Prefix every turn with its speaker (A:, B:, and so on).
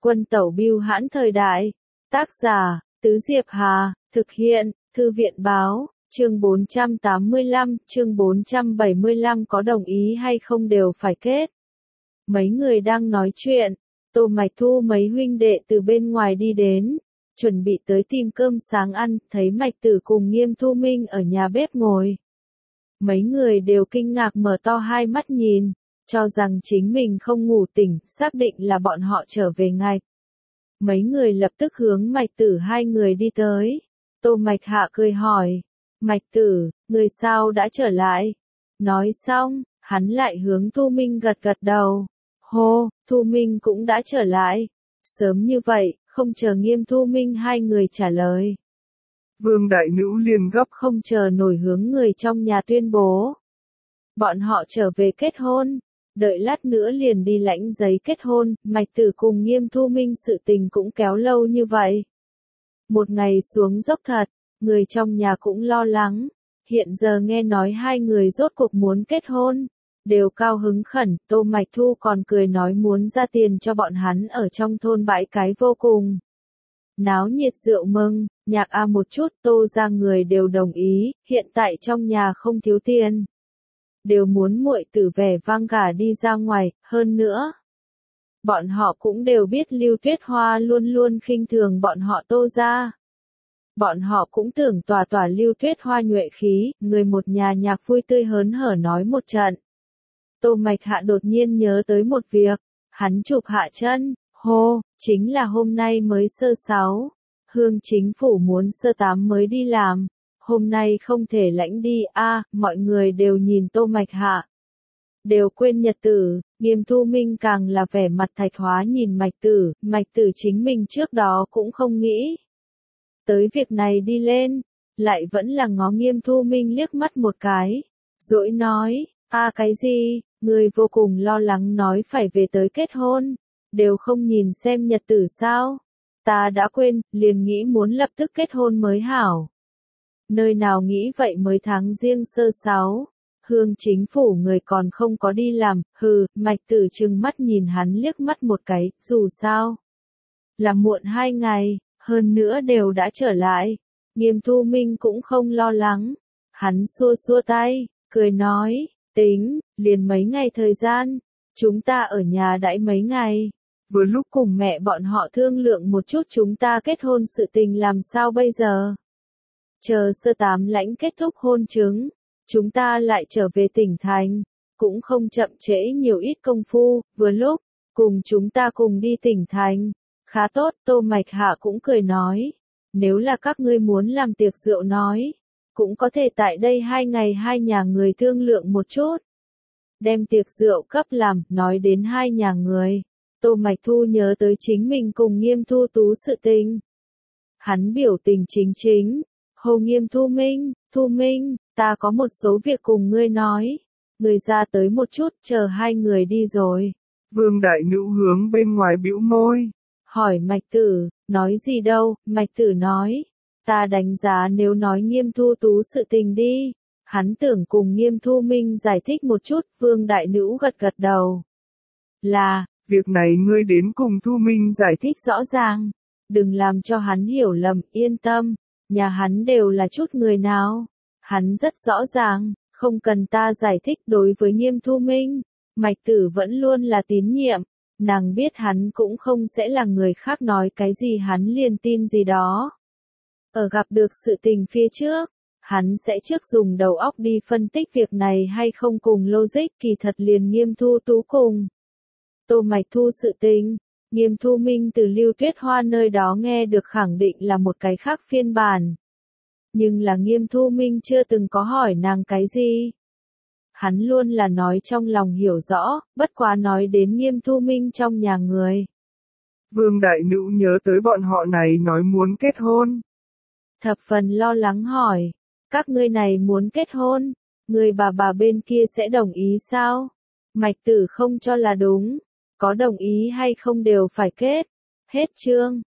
A: Quân tẩu bưu hãn thời đại. Tác giả, Tứ Diệp Hà, thực hiện, Thư viện báo, chương 475 có đồng ý hay không đều phải kết. Mấy người đang nói chuyện, Tô Mạch Thu mấy huynh đệ từ bên ngoài đi đến, chuẩn bị tới tìm cơm sáng ăn, thấy Mạch Tử cùng Nghiêm Thu Minh ở nhà bếp ngồi. Mấy người đều kinh ngạc mở to hai mắt nhìn, cho rằng chính mình không ngủ tỉnh, xác định là bọn họ trở về ngay. Mấy người lập tức hướng Mạch Tử hai người đi tới. Tô Mạch Hạ cười hỏi, Mạch Tử, người sao đã trở lại? Nói xong, hắn lại hướng Thu Minh gật gật đầu. Hô, Thu Minh cũng đã trở lại. Sớm như vậy, không chờ Nghiêm Thu Minh hai người trả lời.
B: Vương đại nữ liền gấp
A: không chờ nổi hướng người trong nhà tuyên bố. Bọn họ trở về kết hôn, đợi lát nữa liền đi lãnh giấy kết hôn, Mạch Tử cùng Nghiêm Thu Minh sự tình cũng kéo lâu như vậy. Một ngày xuống dốc thật, người trong nhà cũng lo lắng, hiện giờ nghe nói hai người rốt cuộc muốn kết hôn, đều cao hứng khẩn, Tô Mạch Thu còn cười nói muốn ra tiền cho bọn hắn ở trong thôn bãi cái vô cùng. Náo nhiệt rượu mừng, nhạc một chút, Tô ra người đều đồng ý, hiện tại trong nhà không thiếu tiền. Đều muốn muội tử vẻ vang gả đi ra ngoài, hơn nữa. Bọn họ cũng đều biết Lưu Tuyết Hoa luôn luôn khinh thường bọn họ Tô ra. Bọn họ cũng tưởng tỏa Lưu Tuyết Hoa nhuệ khí, người một nhà nhạc vui tươi hớn hở nói một trận. Tô Mạch Hạ đột nhiên nhớ tới một việc, hắn chụp hạ chân, hô, chính là hôm nay mới sơ 6, hương chính phủ muốn sơ 8 mới đi làm, hôm nay không thể lãnh đi mọi người đều nhìn Tô Mạch Hạ. Đều quên nhật tử, Nghiêm Thu Minh càng là vẻ mặt thạch hóa nhìn Mạch Tử chính mình trước đó cũng không nghĩ. Tới việc này đi lên, lại vẫn là ngó Nghiêm Thu Minh liếc mắt một cái, dỗi nói, cái gì, người vô cùng lo lắng nói phải về tới kết hôn, đều không nhìn xem nhật tử sao, ta đã quên, liền nghĩ muốn lập tức kết hôn mới hảo. Nơi nào nghĩ vậy mới tháng riêng sơ 6, hương chính phủ người còn không có đi làm, Mạch Tử trừng mắt nhìn hắn liếc mắt một cái, dù sao. Là muộn 2 ngày, hơn nữa đều đã trở lại, Nghiêm Thu Minh cũng không lo lắng, hắn xua xua tay, cười nói, tính, liền mấy ngày thời gian, chúng ta ở nhà đãi mấy ngày, vừa lúc cùng mẹ bọn họ thương lượng một chút chúng ta kết hôn sự tình làm sao bây giờ. Chờ sơ 8 lãnh kết thúc hôn chứng, chúng ta lại trở về tỉnh thành, cũng không chậm trễ nhiều ít công phu, vừa lúc, cùng chúng ta cùng đi tỉnh thành. Khá tốt, Tô Mạch Hạ cũng cười nói, nếu là các ngươi muốn làm tiệc rượu nói, cũng có thể tại đây 2 ngày hai nhà người thương lượng một chút. Đem tiệc rượu cấp làm, nói đến hai nhà người, Tô Mạch Thu nhớ tới chính mình cùng Nghiêm Thu Tú sự tình. Hắn biểu tình chính, hô Nghiêm Thu Minh, ta có một số việc cùng ngươi nói, người ra tới một chút, chờ hai người đi rồi.
B: Vương đại nữ hướng bên ngoài bĩu môi.
A: Hỏi Mạch Tử, nói gì đâu, Mạch Tử nói, ta đánh giá nếu nói Nghiêm Thu Tú sự tình đi, hắn tưởng cùng Nghiêm Thu Minh giải thích một chút, Vương đại nữ gật gật đầu. Là,
B: việc này ngươi đến cùng Thu Minh giải thích
A: rõ ràng, đừng làm cho hắn hiểu lầm, yên tâm, nhà hắn đều là chút người nào, hắn rất rõ ràng, không cần ta giải thích. Đối với Nghiêm Thu Minh, Mạch Tử vẫn luôn là tín nhiệm. Nàng biết hắn cũng không sẽ là người khác nói cái gì hắn liền tin gì đó. Ở gặp được sự tình phía trước, hắn sẽ trước dùng đầu óc đi phân tích việc này hay không cùng logic, kỳ thật liền Nghiêm Thu Tú cùng. Tô Mạch Thu sự tình, Nghiêm Thu Minh từ Lưu Tuyết Hoa nơi đó nghe được khẳng định là một cái khác phiên bản. Nhưng là Nghiêm Thu Minh chưa từng có hỏi nàng cái gì. Hắn luôn là nói trong lòng hiểu rõ, bất quá nói đến Nghiêm Thu Minh trong nhà người.
B: Vương đại nữ nhớ tới bọn họ này nói muốn kết hôn.
A: Thập phần lo lắng hỏi, các ngươi này muốn kết hôn, người bà bên kia sẽ đồng ý sao? Mạch Tử không cho là đúng, có đồng ý hay không đều phải kết. Hết chương.